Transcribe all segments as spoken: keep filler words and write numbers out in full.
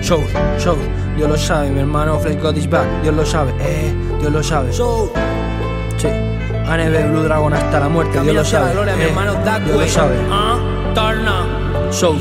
Show, show, Dios lo sabe, mi hermano Flex God is back. Dios lo sabe, eh, Dios lo sabe. Show. Sí, A N B Blue Dragon hasta la muerte. Dios lo sabe, gloria, eh, mi hermano Dark Dios lo Way. sabe. Ah, Turna. Show.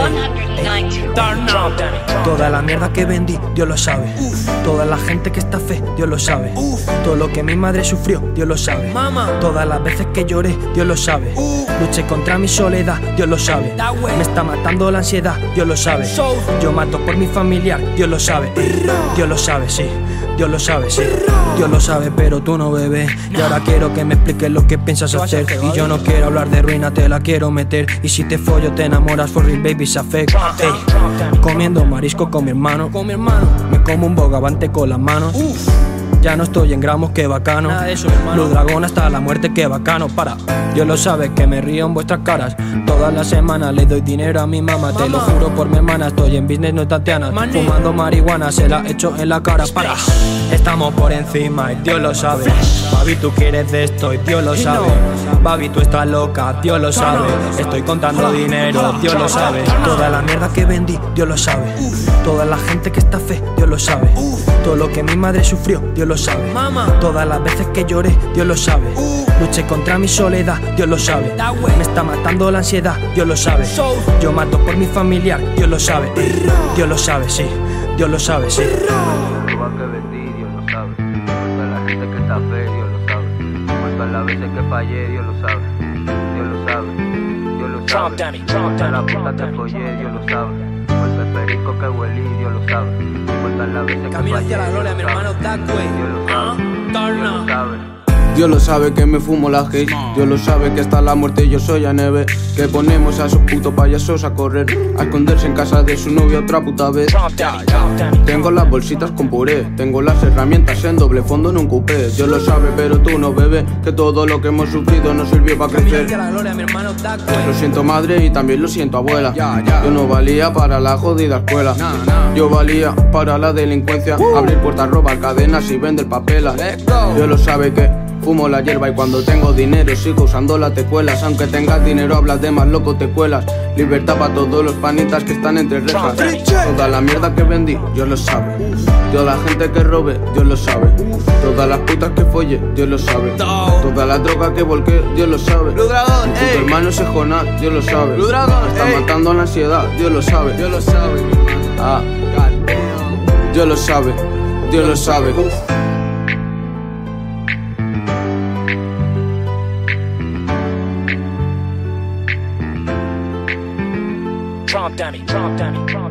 Turna. Toda la mierda que vendí, Dios lo sabe. Uf. Toda la gente que está fe, Dios lo sabe. Uf. Todo lo que mi madre sufrió, Dios lo sabe. Mama. Todas las veces que lloré, Dios lo sabe. Uf. Luché contra mi soledad, Dios lo sabe. Me está matando la ansiedad, Dios lo sabe. Yo mato por mi familiar, Dios lo sabe. Dios lo sabe, sí. Dios lo sabe, sí. Dios lo sabe, pero tú no, bebé. Y ahora quiero que me expliques lo que piensas hacer. Y yo no quiero hablar de ruina, te la quiero meter. Y si te follo te enamoras, for real baby, se afecta. Ey, comiendo marisco con mi hermano. Con mi hermano. Me como un bogavante con las manos. Uf. Ya no estoy en gramos, qué bacano. Nada de eso, mi hermano. Blue Dragon hasta la muerte, qué bacano. Para, Dios lo sabe que me río en vuestras caras. Todas las semanas le doy dinero a mi mamá. Te lo juro por mi hermana, estoy en business, no Tatiana. Fumando marihuana, se la echo en la cara. Para, estamos por encima y Dios lo sabe. Babi, tú quieres de esto y Dios lo sabe. Babi, tú estás loca, Dios lo sabe. Estoy contando dinero, Dios lo sabe. Toda la mierda que vendí, Dios lo sabe. Toda la gente que está fe, Dios lo sabe. Todo lo que mi madre sufrió, Dios lo sabe. Todas las veces que lloré, Dios lo sabe. Luché contra mi soledad, Dios lo sabe. Me está matando la ansiedad, Dios lo sabe. Yo mato por mi familiar, Dios lo sabe. Dios lo sabe, sí. Dios lo sabe, sí. Roba que vendí, Dios lo sabe. Cuenta la gente que está fe, Dios lo sabe. Cuenta las veces que fallé, Dios lo sabe. Dios lo sabe, Dios lo sabe. Cuenta la puta que follé, Dios lo sabe. Cuenta el perico que huelí, Dios lo sabe. Cuenta las veces que Camino fallé, hacia la gloria, Dios mi lo hermano sabe. Dark Way. Dios lo Ah, sabe, Dios lo Turna. sabe. Dios lo sabe que me fumo la hate. Dios lo sabe que hasta la muerte y yo soy A N B. Que ponemos a esos putos payasos a correr, a esconderse en casa de su novia otra puta vez. Tengo las bolsitas con puré, tengo las herramientas en doble fondo en un coupé. Dios lo sabe pero tú no, bebé, que todo lo que hemos sufrido nos sirvió para Camino crecer. hacia la gloria, mi hermano Dark Way. Lo siento madre y también lo siento abuela. Yo no valía para la jodida escuela. Yo valía para la delincuencia. Abrir puertas, robar cadenas y vender papelas. Dios lo sabe que fumo la hierba y cuando tengo dinero sigo usando las tecuelas. Aunque tengas dinero hablas de más, loco te cuelas. Libertad para todos los panitas que están entre rejas. Toda la mierda que vendí, Dios lo sabe. Toda la gente que robe, Dios lo sabe. Todas las putas que folle, Dios lo sabe. Toda la droga que volqué, Dios lo sabe. Blue Dragon, Mi puto ey. hermano se jona, Dios lo sabe. Blue Dragon, Me está ey. matando la ansiedad, Dios lo sabe. Dios lo sabe, mi hermano. Ah, Dios lo sabe, Dios lo sabe. Trump dummy, Trump dummy, Trump